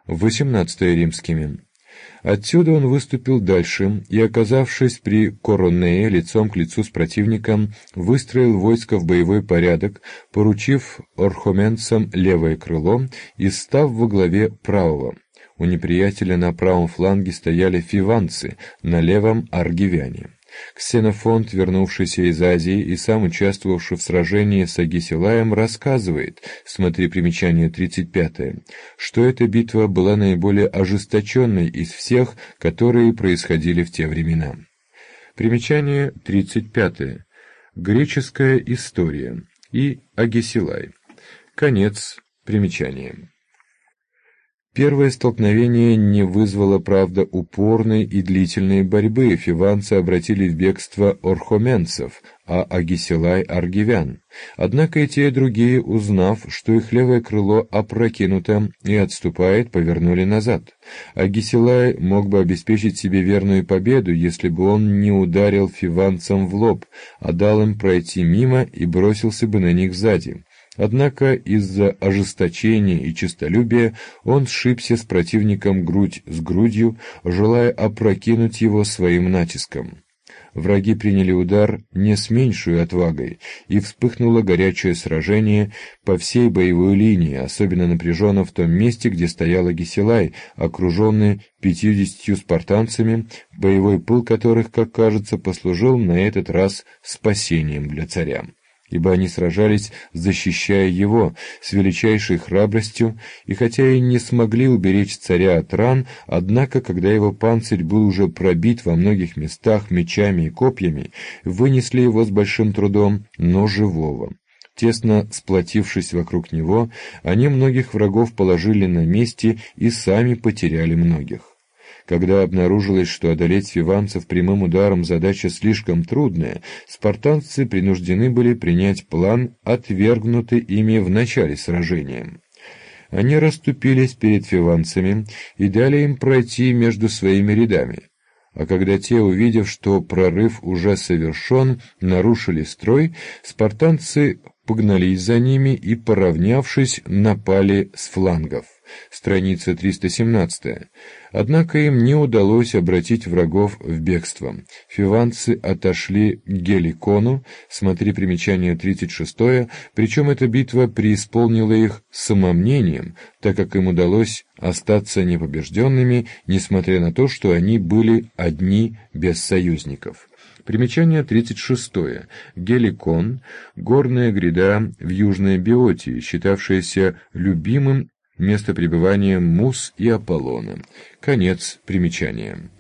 XVIII римскими. Отсюда он выступил дальше и, оказавшись при Коронее лицом к лицу с противником, выстроил войско в боевой порядок, поручив орхоменцам левое крыло и став во главе правого. У неприятеля на правом фланге стояли фиванцы, на левом — аргивяне. Ксенофонт, вернувшийся из Азии и сам участвовавший в сражении с Агисилаем, рассказывает, смотри примечание 35, что эта битва была наиболее ожесточенной из всех, которые происходили в те времена. Примечание 35. Греческая история и Агисилай. Конец примечания. Первое столкновение не вызвало, правда, упорной и длительной борьбы. Фиванцы обратили в бегство орхоменцев, а Агисилай — аргивян. Однако и те, и другие, узнав, что их левое крыло опрокинуто и отступает, повернули назад. Агисилай мог бы обеспечить себе верную победу, если бы он не ударил фиванцам в лоб, а дал им пройти мимо и бросился бы на них сзади. Однако из-за ожесточения и честолюбия он сшибся с противником грудь с грудью, желая опрокинуть его своим натиском. Враги приняли удар не с меньшей отвагой, и вспыхнуло горячее сражение по всей боевой линии, особенно напряженно в том месте, где стоял Агисилай, окруженный 50 спартанцами, боевой пыл которых, как кажется, послужил на этот раз спасением для царя. Ибо они сражались, защищая его, с величайшей храбростью, и хотя и не смогли уберечь царя от ран, однако, когда его панцирь был уже пробит во многих местах мечами и копьями, вынесли его с большим трудом, но живого. Тесно сплотившись вокруг него, они многих врагов положили на месте и сами потеряли многих. Когда обнаружилось, что одолеть фиванцев прямым ударом задача слишком трудная, спартанцы принуждены были принять план, отвергнутый ими в начале сражения. Они расступились перед фиванцами и дали им пройти между своими рядами. А когда те, увидев, что прорыв уже совершен, нарушили строй, спартанцы погнались за ними и, поравнявшись, напали с флангов. Страница 317. Однако им не удалось обратить врагов в бегство. Фиванцы отошли к Геликону, смотри примечание 36, причем эта битва преисполнила их самомнением, так как им удалось остаться непобежденными, несмотря на то, что они были одни без союзников. Примечание 36. Геликон — горная гряда в Южной Беотии, считавшаяся любимым место пребывания Мус и Аполлона. Конец примечания.